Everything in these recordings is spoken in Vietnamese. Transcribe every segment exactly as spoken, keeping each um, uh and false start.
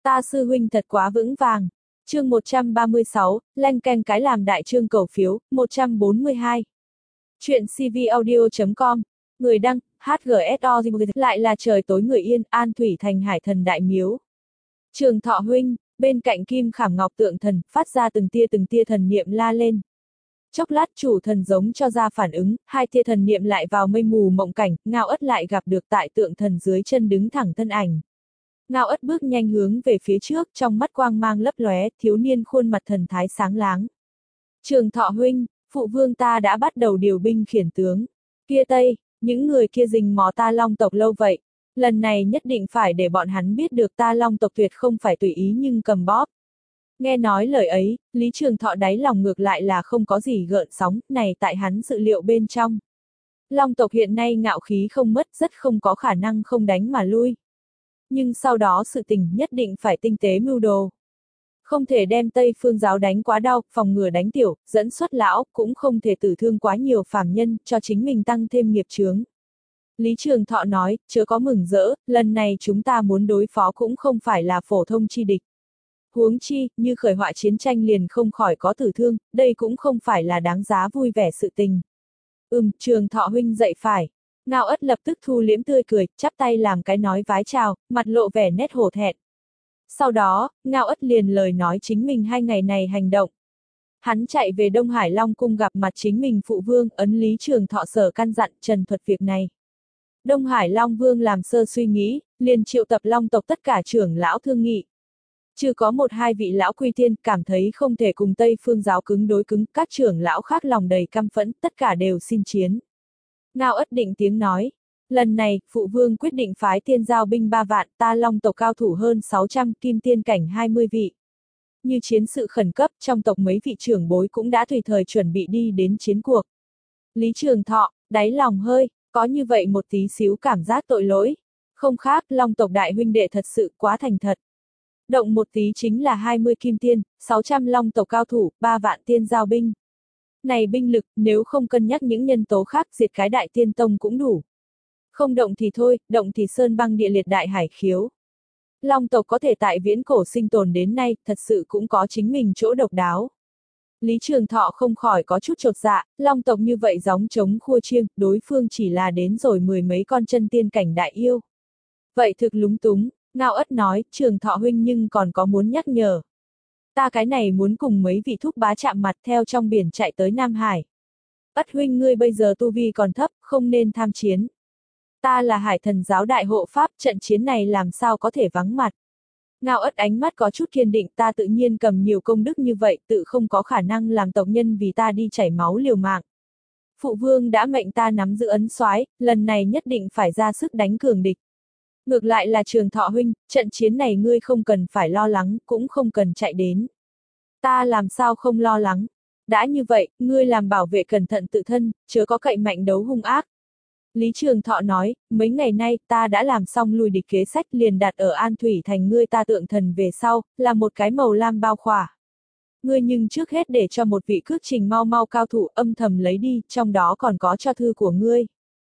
Ta sư huynh thật quá vững vàng. Chương một trăm ba mươi sáu, leng keng cái làm đại chương cầu phiếu, một trăm bốn mươi hai. Chuyện cvaudio chấm com, người đăng, hát giê ét o lại là trời tối người yên, An Thủy thành Hải Thần Đại Miếu. Trường Thọ huynh, bên cạnh Kim Khảm Ngọc tượng thần, phát ra từng tia từng tia thần niệm la lên. Chốc lát chủ thần giống cho ra phản ứng, hai tia thần niệm lại vào mây mù mộng cảnh, Ngao Ất lại gặp được tại tượng thần dưới chân đứng thẳng thân ảnh. Ngao Ất bước nhanh hướng về phía trước, trong mắt quang mang lấp lóe, thiếu niên khuôn mặt thần thái sáng láng. Trường Thọ huynh, phụ vương ta đã bắt đầu điều binh khiển tướng. Kia Tây, những người kia rình mò ta Long tộc lâu vậy, lần này nhất định phải để bọn hắn biết được ta Long tộc tuyệt không phải tùy ý nhưng cầm bóp. Nghe nói lời ấy, Lý Trường Thọ đáy lòng ngược lại là không có gì gợn sóng, này tại hắn dự liệu bên trong. Long tộc hiện nay ngạo khí không mất, rất không có khả năng không đánh mà lui. Nhưng sau đó sự tình nhất định phải tinh tế mưu đồ. Không thể đem Tây Phương giáo đánh quá đau, phòng ngừa đánh tiểu, dẫn xuất lão, cũng không thể tử thương quá nhiều phàm nhân, cho chính mình tăng thêm nghiệp chướng. Lý Trường Thọ nói, chớ có mừng rỡ, lần này chúng ta muốn đối phó cũng không phải là phổ thông chi địch. Huống chi, như khởi họa chiến tranh liền không khỏi có tử thương, đây cũng không phải là đáng giá vui vẻ sự tình. Ừm, Trường Thọ huynh dạy phải. Ngao Ất lập tức thu liễm tươi cười, chắp tay làm cái nói vái chào, mặt lộ vẻ nét hổ thẹn. Sau đó, Ngao Ất liền lời nói chính mình hai ngày này hành động. Hắn chạy về Đông Hải Long cung gặp mặt chính mình phụ vương, ấn Lý Trường Thọ sở căn dặn trần thuật việc này. Đông Hải Long Vương làm sơ suy nghĩ, liền triệu tập Long tộc tất cả trưởng lão thương nghị. Chưa có một hai vị lão quy tiên cảm thấy không thể cùng Tây Phương giáo cứng đối cứng, các trưởng lão khác lòng đầy căm phẫn, tất cả đều xin chiến. Ngao Ất định tiếng nói, lần này, phụ vương quyết định phái tiên giao binh ba vạn, ta Long tộc cao thủ hơn sáu trăm, kim tiên cảnh hai mươi vị. Như chiến sự khẩn cấp, trong tộc mấy vị trưởng bối cũng đã tùy thời chuẩn bị đi đến chiến cuộc. Lý Trường Thọ, đáy lòng hơi, có như vậy một tí xíu cảm giác tội lỗi. Không khác, Long tộc đại huynh đệ thật sự quá thành thật. Động một tí chính là hai mươi kim tiên, sáu trăm Long tộc cao thủ, ba vạn tiên giao binh. Này binh lực, nếu không cân nhắc những nhân tố khác, diệt cái đại tiên tông cũng đủ. Không động thì thôi, động thì sơn băng địa liệt đại hải khiếu. Long tộc có thể tại viễn cổ sinh tồn đến nay, thật sự cũng có chính mình chỗ độc đáo. Lý Trường Thọ không khỏi có chút chột dạ, Long tộc như vậy gióng trống khua chiêng, đối phương chỉ là đến rồi mười mấy con chân tiên cảnh đại yêu. Vậy thực lúng túng, Ngao Ất nói, Trường Thọ huynh nhưng còn có muốn nhắc nhở. Ta cái này muốn cùng mấy vị thúc bá chạm mặt theo trong biển chạy tới Nam Hải. Ất huynh ngươi bây giờ tu vi còn thấp, không nên tham chiến. Ta là Hải Thần giáo đại hộ pháp, trận chiến này làm sao có thể vắng mặt. Ngao Ất ánh mắt có chút kiên định, ta tự nhiên cầm nhiều công đức như vậy, tự không có khả năng làm tộc nhân vì ta đi chảy máu liều mạng. Phụ vương đã mệnh ta nắm giữ ấn soái, lần này nhất định phải ra sức đánh cường địch. Ngược lại là Trường Thọ huynh, trận chiến này ngươi không cần phải lo lắng, cũng không cần chạy đến. Ta làm sao không lo lắng. Đã như vậy, ngươi làm bảo vệ cẩn thận tự thân, chớ có cậy mạnh đấu hung ác. Lý Trường Thọ nói, mấy ngày nay, ta đã làm xong lùi địch kế sách liền đặt ở An Thủy thành ngươi ta tượng thần về sau, là một cái màu lam bao khỏa. Ngươi nhưng trước hết để cho một vị cước trình mau mau cao thủ âm thầm lấy đi, trong đó còn có cho thư của ngươi.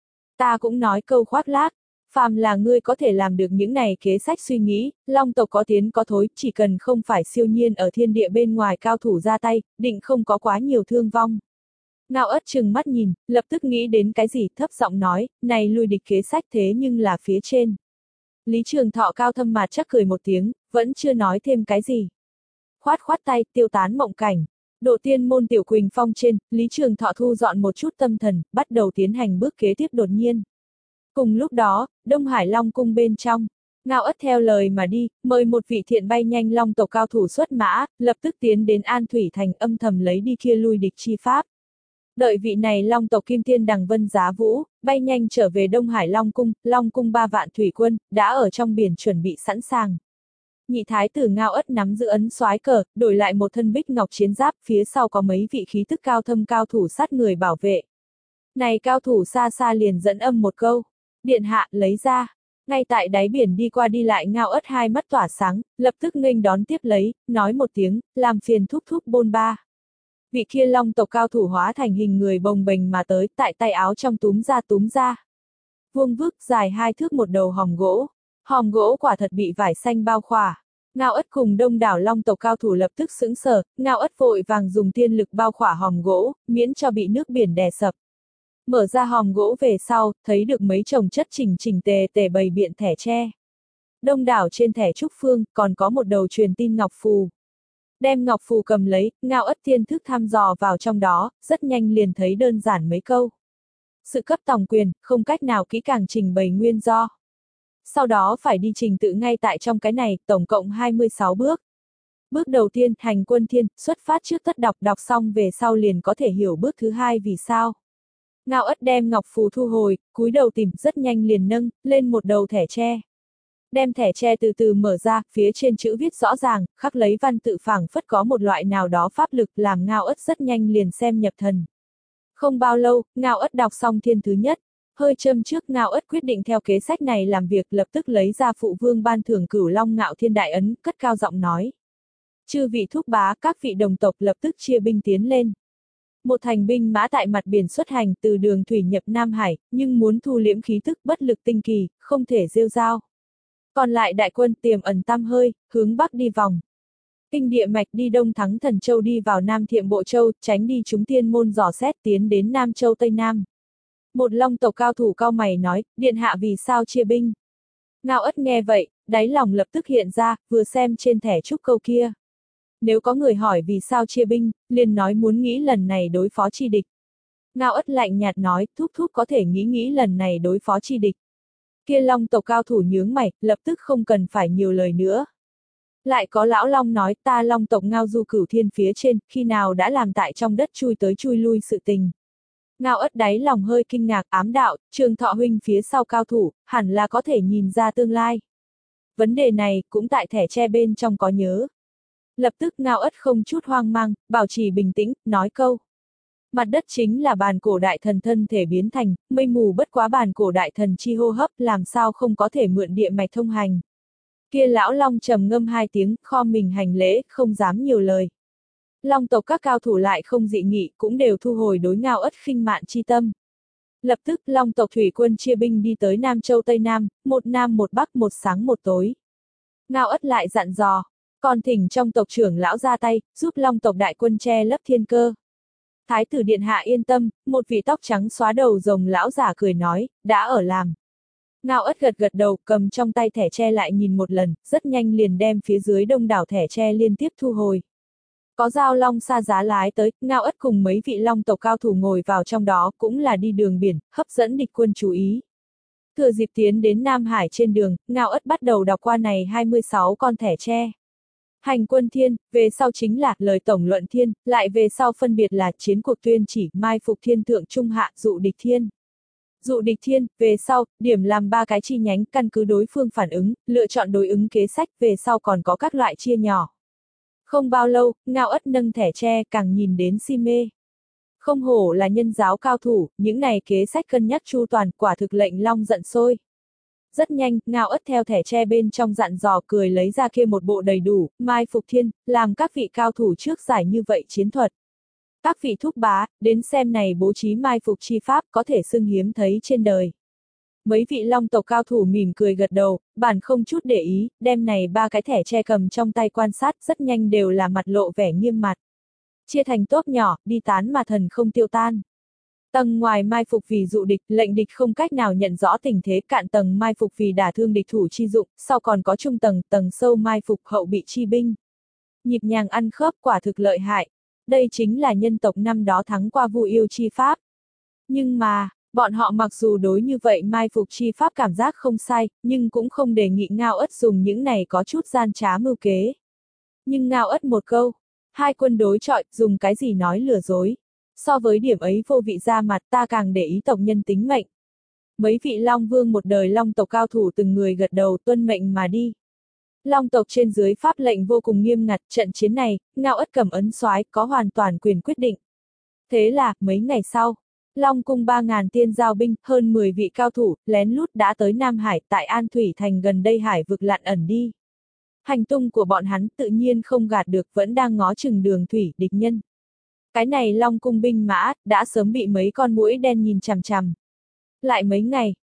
Ta cũng nói câu khoác lác, phàm là ngươi có thể làm được những này kế sách suy nghĩ, Long tộc có tiến có thối, chỉ cần không phải siêu nhiên ở thiên địa bên ngoài cao thủ ra tay, định không có quá nhiều thương vong. Ngao Ất trừng mắt nhìn, lập tức nghĩ đến cái gì, thấp giọng nói, này lui địch kế sách thế nhưng là phía trên. Lý Trường Thọ cao thâm mà chắc cười một tiếng, vẫn chưa nói thêm cái gì. Khoát khoát tay, tiêu tán mộng cảnh. Độ tiên môn tiểu Quỳnh Phong trên, Lý Trường Thọ thu dọn một chút tâm thần, bắt đầu tiến hành bước kế tiếp đột nhiên. Cùng lúc đó, Đông Hải Long cung bên trong, Ngao Ất theo lời mà đi, mời một vị thiện bay nhanh Long tộc cao thủ xuất mã, lập tức tiến đến An Thủy thành âm thầm lấy đi kia lui địch chi pháp. Đợi vị này Long tộc Kim Thiên Đằng Vân Giá Vũ, bay nhanh trở về Đông Hải Long cung, Long cung ba vạn thủy quân, đã ở trong biển chuẩn bị sẵn sàng. Nhị thái tử Ngao Ất nắm giữ ấn soái cờ, đổi lại một thân bích ngọc chiến giáp, phía sau có mấy vị khí tức cao thâm cao thủ sát người bảo vệ. Này cao thủ xa xa liền dẫn âm một câu, điện hạ lấy ra. Ngay tại đáy biển đi qua đi lại Ngao Ất hai mắt tỏa sáng, lập tức nghênh đón tiếp lấy, nói một tiếng, làm phiền thúc thúc bôn ba. Vị kia Long tộc cao thủ hóa thành hình người bồng bềnh mà tới, tại tay áo trong túm ra túm ra. Vuông vức dài hai thước một đầu hòm gỗ, hòm gỗ quả thật bị vải xanh bao khỏa. Ngao Ất cùng đông đảo Long tộc cao thủ lập tức sững sờ, Ngao Ất vội vàng dùng tiên lực bao khỏa hòm gỗ, miễn cho bị nước biển đè sập. Mở ra hòm gỗ về sau, thấy được mấy chồng chất chỉnh chỉnh tề tề bày biện thẻ tre. Đông đảo trên thẻ trúc phương, còn có một đầu truyền tin ngọc phù. Đem ngọc phù cầm lấy, Ngao Ất tiên thức thăm dò vào trong đó, rất nhanh liền thấy đơn giản mấy câu. Sự cấp tòng quyền, không cách nào kỹ càng trình bày nguyên do. Sau đó phải đi trình tự ngay tại trong cái này, tổng cộng hai mươi sáu bước. Bước đầu tiên, hành quân thiên, xuất phát trước tất đọc, đọc xong về sau liền có thể hiểu bước thứ hai vì sao. Ngao Ất đem ngọc phù thu hồi, cúi đầu tìm, rất nhanh liền nâng lên một đầu thẻ tre. Đem thẻ tre từ từ mở ra, phía trên chữ viết rõ ràng, khắc lấy văn tự phảng phất có một loại nào đó pháp lực làm Ngao Ất rất nhanh liền xem nhập thần. Không bao lâu, Ngao Ất đọc xong thiên thứ nhất. Hơi châm trước Ngao Ất quyết định theo kế sách này làm việc, lập tức lấy ra phụ vương ban thưởng Cửu Long Ngạo Thiên Đại Ấn, cất cao giọng nói. Chư vị thúc bá, các vị đồng tộc lập tức chia binh tiến lên. Một thành binh mã tại mặt biển xuất hành từ đường thủy nhập Nam Hải, nhưng muốn thu liễm khí tức bất lực tinh kỳ, không thể rêu rao. Còn lại đại quân tiềm ẩn tăm hơi, hướng bắc đi vòng. Kinh địa mạch đi đông thắng Thần Châu đi vào Nam Thiệm Bộ Châu, tránh đi chúng tiên môn dò xét tiến đến Nam Châu Tây Nam. Một Long tộc cao thủ cao mày nói, điện hạ vì sao chia binh. Ngao Ất nghe vậy, đáy lòng lập tức hiện ra, vừa xem trên thẻ trúc câu kia. Nếu có người hỏi vì sao chia binh, liền nói muốn nghĩ lần này đối phó chi địch. Ngao Ất lạnh nhạt nói, thúc thúc có thể nghĩ nghĩ lần này đối phó chi địch. Kia Long tộc cao thủ nhướng mày, lập tức không cần phải nhiều lời nữa. Lại có lão Long nói, ta Long tộc ngao du cửu thiên phía trên, khi nào đã làm tại trong đất chui tới chui lui sự tình. Ngao Ất đáy lòng hơi kinh ngạc, ám đạo, Trường Thọ huynh phía sau cao thủ, hẳn là có thể nhìn ra tương lai. Vấn đề này, cũng tại thẻ tre bên trong có nhớ. Lập tức Ngao Ất không chút hoang mang, bảo trì bình tĩnh, nói câu. Mặt đất chính là bàn cổ đại thần thân thể biến thành, mây mù bất quá bàn cổ đại thần chi hô hấp, làm sao không có thể mượn địa mạch thông hành. Kia lão Long trầm ngâm hai tiếng, kho mình hành lễ, không dám nhiều lời. Long tộc các cao thủ lại không dị nghị, cũng đều thu hồi đối Ngao Ất khinh mạn chi tâm. Lập tức, Long tộc thủy quân chia binh đi tới Nam Châu Tây Nam, một nam một bắc, một sáng một tối. Ngao Ất lại dặn dò, còn thỉnh trong tộc trưởng lão ra tay, giúp Long tộc đại quân che lấp thiên cơ. Thái tử điện hạ yên tâm, một vị tóc trắng xóa đầu rồng lão giả cười nói, đã ở làm. Ngao Ất gật gật đầu, cầm trong tay thẻ tre lại nhìn một lần, rất nhanh liền đem phía dưới đông đảo thẻ tre liên tiếp thu hồi. Có giao long xa giá lái tới, Ngao Ất cùng mấy vị Long tộc cao thủ ngồi vào trong đó, cũng là đi đường biển, hấp dẫn địch quân chú ý. Thừa dịp tiến đến Nam Hải trên đường, Ngao Ất bắt đầu đọc qua này hai mươi sáu con thẻ tre. Hành quân thiên, về sau chính là lời tổng luận thiên, lại về sau phân biệt là chiến cuộc tuyên chỉ, mai phục thiên thượng trung hạ, dụ địch thiên. Dụ địch thiên, về sau, điểm làm ba cái chi nhánh, căn cứ đối phương phản ứng, lựa chọn đối ứng kế sách, về sau còn có các loại chia nhỏ. Không bao lâu, Ngao Ất nâng thẻ tre, càng nhìn đến si mê. Không hổ là nhân giáo cao thủ, những này kế sách cân nhắc chu toàn, quả thực lệnh Long giận sôi. Rất nhanh, Ngao Ất theo thẻ tre bên trong dặn dò cười lấy ra kia một bộ đầy đủ, mai phục thiên, làm các vị cao thủ trước giải như vậy chiến thuật. Các vị thúc bá, đến xem này bố trí mai phục chi pháp có thể xưng hiếm thấy trên đời. Mấy vị Long tộc cao thủ mỉm cười gật đầu, bản không chút để ý, đem này ba cái thẻ tre cầm trong tay quan sát, rất nhanh đều là mặt lộ vẻ nghiêm mặt. Chia thành tốp nhỏ, đi tán mà thần không tiêu tan. Tầng ngoài mai phục vì dụ địch, lệnh địch không cách nào nhận rõ tình thế, cạn tầng mai phục vì đả thương địch thủ chi dụng, sau còn có trung tầng, tầng sâu mai phục hậu bị chi binh. Nhịp nhàng ăn khớp, quả thực lợi hại. Đây chính là nhân tộc năm đó thắng qua Vu Yêu chi pháp. Nhưng mà, bọn họ mặc dù đối như vậy mai phục chi pháp cảm giác không sai, nhưng cũng không đề nghị Ngao Ất dùng những này có chút gian trá mưu kế. Nhưng Ngao Ất một câu, hai quân đối chọi, dùng cái gì nói lừa dối. So với điểm ấy vô vị ra mặt, ta càng để ý tộc nhân tính mệnh. Mấy vị Long Vương một đời Long tộc cao thủ từng người gật đầu tuân mệnh mà đi. Long tộc trên dưới pháp lệnh vô cùng nghiêm ngặt, trận chiến này, Ngao Ất cầm ấn soái có hoàn toàn quyền quyết định. Thế là, mấy ngày sau, Long cung ba ngàn tiên giao binh, hơn mười vị cao thủ, lén lút đã tới Nam Hải, tại An Thủy Thành gần đây hải vực lặn ẩn đi. Hành tung của bọn hắn tự nhiên không gạt được, vẫn đang ngó chừng đường thủy, địch nhân. Cái này Long cung binh mã, đã sớm bị mấy con muỗi đen nhìn chằm chằm. Lại mấy ngày,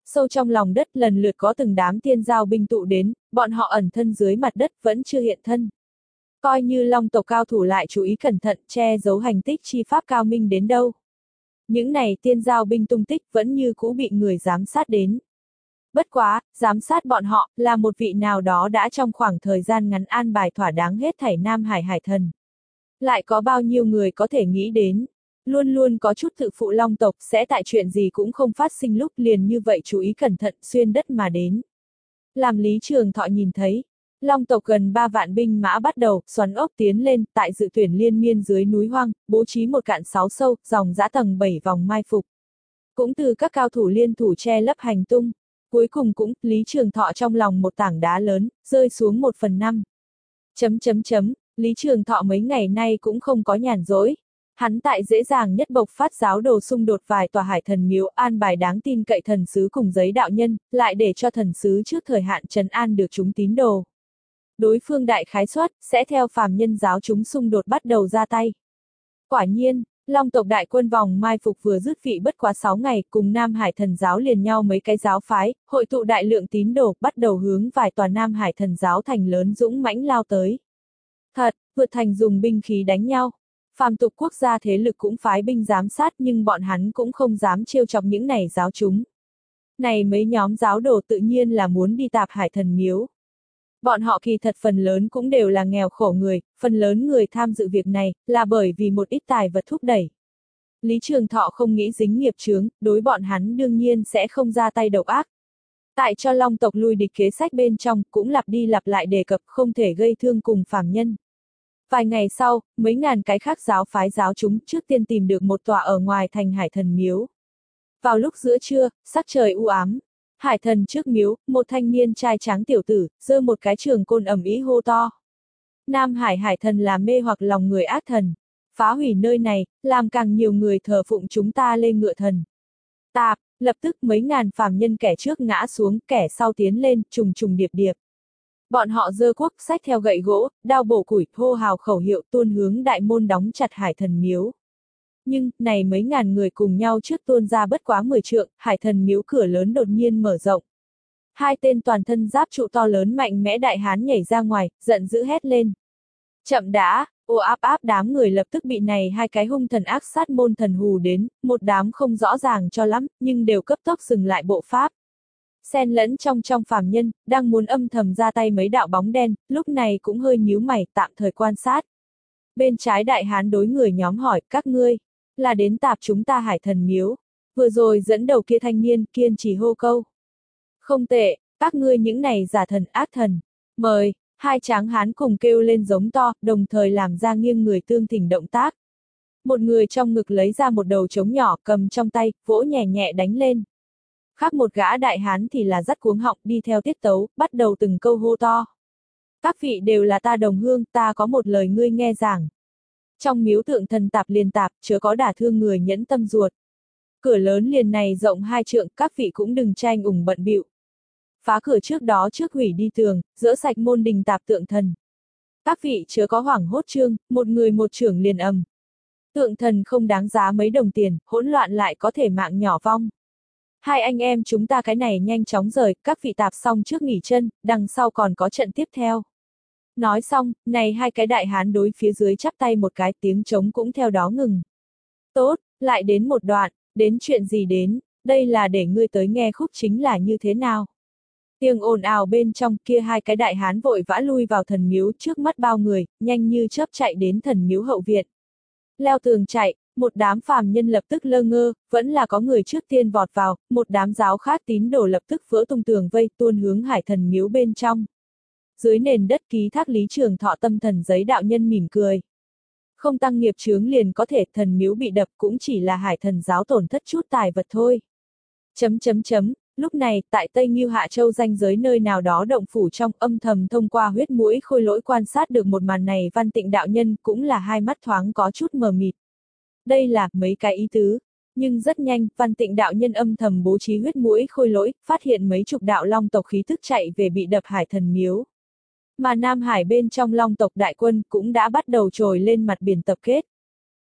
Sâu trong lòng đất lần lượt có từng đám tiên giao binh tụ đến, bọn họ ẩn thân dưới mặt đất vẫn chưa hiện thân. Coi như Long tộc cao thủ lại chú ý cẩn thận che giấu hành tích chi pháp cao minh đến đâu. Những này tiên giao binh tung tích vẫn như cũ bị người giám sát đến. Bất quá, giám sát bọn họ là một vị nào đó đã trong khoảng thời gian ngắn an bài thỏa đáng hết thảy Nam Hải hải thần. Lại có bao nhiêu người có thể nghĩ đến, luôn luôn có chút tự phụ Long tộc sẽ tại chuyện gì cũng không phát sinh lúc liền như vậy chú ý cẩn thận xuyên đất mà đến. Làm Lý Trường Thọ nhìn thấy, Long tộc gần ba vạn binh mã bắt đầu xoắn ốc tiến lên tại dự tuyển liên miên dưới núi hoang, bố trí một cạn sáu sâu, dòng dã tầng bảy vòng mai phục. Cũng từ các cao thủ liên thủ che lấp hành tung. Cuối cùng cũng, Lý Trường Thọ trong lòng một tảng đá lớn, rơi xuống một phần năm. Chấm chấm chấm, Lý Trường Thọ mấy ngày nay cũng không có nhàn rỗi. Hắn tại dễ dàng nhất bộc phát giáo đồ xung đột vài tòa hải thần miếu an bài đáng tin cậy thần sứ cùng giấy đạo nhân, lại để cho thần sứ trước thời hạn trấn an được chúng tín đồ. Đối phương đại khái suất, sẽ theo phàm nhân giáo chúng xung đột bắt đầu ra tay. Quả nhiên, Long tộc đại quân vòng mai phục vừa dứt vị bất quá sáu ngày, cùng Nam Hải thần giáo liền nhau mấy cái giáo phái, hội tụ đại lượng tín đồ, bắt đầu hướng vài tòa Nam Hải thần giáo thành lớn dũng mãnh lao tới. Thật, vượt thành dùng binh khí đánh nhau. Phàm tục quốc gia thế lực cũng phái binh giám sát nhưng bọn hắn cũng không dám trêu chọc những này giáo chúng. Này mấy nhóm giáo đồ tự nhiên là muốn đi tạp hải thần miếu. Bọn họ kỳ thật phần lớn cũng đều là nghèo khổ người, phần lớn người tham dự việc này, là bởi vì một ít tài vật thúc đẩy. Lý Trường Thọ không nghĩ dính nghiệp chướng, đối bọn hắn đương nhiên sẽ không ra tay độc ác. Tại cho Long tộc lui địch kế sách bên trong, cũng lặp đi lặp lại đề cập không thể gây thương cùng phàm nhân. Vài ngày sau, mấy ngàn cái khác giáo phái giáo chúng trước tiên tìm được một tòa ở ngoài thành hải thần miếu. Vào lúc giữa trưa, sắc trời u ám. Hải thần trước miếu, một thanh niên trai tráng tiểu tử, giơ một cái trường côn ầm ĩ hô to. Nam Hải hải thần là mê hoặc lòng người ác thần. Phá hủy nơi này, làm càng nhiều người thờ phụng chúng ta lên ngựa thần. Tạp, lập tức mấy ngàn phàm nhân kẻ trước ngã xuống, kẻ sau tiến lên, trùng trùng điệp điệp. Bọn họ giơ cuốc xách theo gậy gỗ, đao bổ củi, hô hào khẩu hiệu tuôn hướng đại môn đóng chặt hải thần miếu. Nhưng, này mấy ngàn người cùng nhau trước tuôn ra bất quá mười trượng, hải thần miếu cửa lớn đột nhiên mở rộng. Hai tên toàn thân giáp trụ to lớn mạnh mẽ đại hán nhảy ra ngoài, giận dữ hét lên. Chậm đã, ô áp áp đám người lập tức bị này hai cái hung thần ác sát môn thần hù đến, một đám không rõ ràng cho lắm, nhưng đều cấp tốc dừng lại bộ pháp. Xen lẫn trong trong phàm nhân, đang muốn âm thầm ra tay mấy đạo bóng đen, lúc này cũng hơi nhíu mày, tạm thời quan sát. Bên trái đại hán đối người nhóm hỏi, các ngươi, là đến tạp chúng ta hải thần miếu. Vừa rồi dẫn đầu kia thanh niên, kiên trì hô câu. Không tệ, các ngươi những này giả thần ác thần. Mời, hai tráng hán cùng kêu lên giống to, đồng thời làm ra nghiêng người tương thỉnh động tác. Một người trong ngực lấy ra một đầu trống nhỏ cầm trong tay, vỗ nhẹ nhẹ đánh lên. Khác một gã đại hán thì là dắt cuống họng đi theo tiết tấu, bắt đầu từng câu hô to. Các vị đều là ta đồng hương, ta có một lời ngươi nghe giảng. Trong miếu tượng thần tạp liền tạp, chớ có đả thương người nhẫn tâm ruột. Cửa lớn liền này rộng hai trượng, các vị cũng đừng tranh ủng bận bịu. Phá cửa trước đó trước hủy đi tường, dỡ sạch môn đình tạp tượng thần. Các vị chớ có hoảng hốt trương, một người một trưởng liền ầm. Tượng thần không đáng giá mấy đồng tiền, hỗn loạn lại có thể mạng nhỏ vong. Hai anh em chúng ta cái này nhanh chóng rời, các vị tạp xong trước nghỉ chân, đằng sau còn có trận tiếp theo. Nói xong, này hai cái đại hán đối phía dưới chắp tay một cái, tiếng trống cũng theo đó ngừng. Tốt, lại đến một đoạn, đến chuyện gì đến, đây là để ngươi tới nghe khúc chính là như thế nào. Tiếng ồn ào bên trong kia hai cái đại hán vội vã lui vào thần miếu trước mắt bao người, nhanh như chớp chạy đến thần miếu hậu viện. Leo tường chạy, một đám phàm nhân lập tức lơ ngơ, vẫn là có người trước tiên vọt vào, một đám giáo khác tín đồ lập tức vỡ tung tường vây tuôn hướng hải thần miếu bên trong. Dưới nền đất ký thác Lý Trường Thọ tâm thần giấy đạo nhân mỉm cười. Không tăng nghiệp chướng liền có thể thần miếu bị đập cũng chỉ là hải thần giáo tổn thất chút tài vật thôi. Chấm chấm chấm, lúc này tại Tây Ngưu Hạ Châu ranh giới nơi nào đó động phủ trong âm thầm thông qua huyết mũi khôi lỗi quan sát được một màn này Văn Tịnh đạo nhân cũng là hai mắt thoáng có chút mờ mịt. Đây là mấy cái ý tứ. Nhưng rất nhanh, Văn Tịnh đạo nhân âm thầm bố trí huyết mũi khôi lỗi, phát hiện mấy chục đạo long tộc khí thức chạy về bị đập hải thần miếu. Mà Nam Hải bên trong long tộc đại quân cũng đã bắt đầu trồi lên mặt biển tập kết.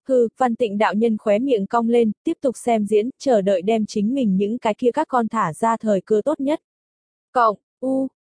Hừ, Văn Tịnh đạo nhân khóe miệng cong lên, tiếp tục xem diễn, chờ đợi đem chính mình những cái kia các con thả ra thời cơ tốt nhất. Cộng, u,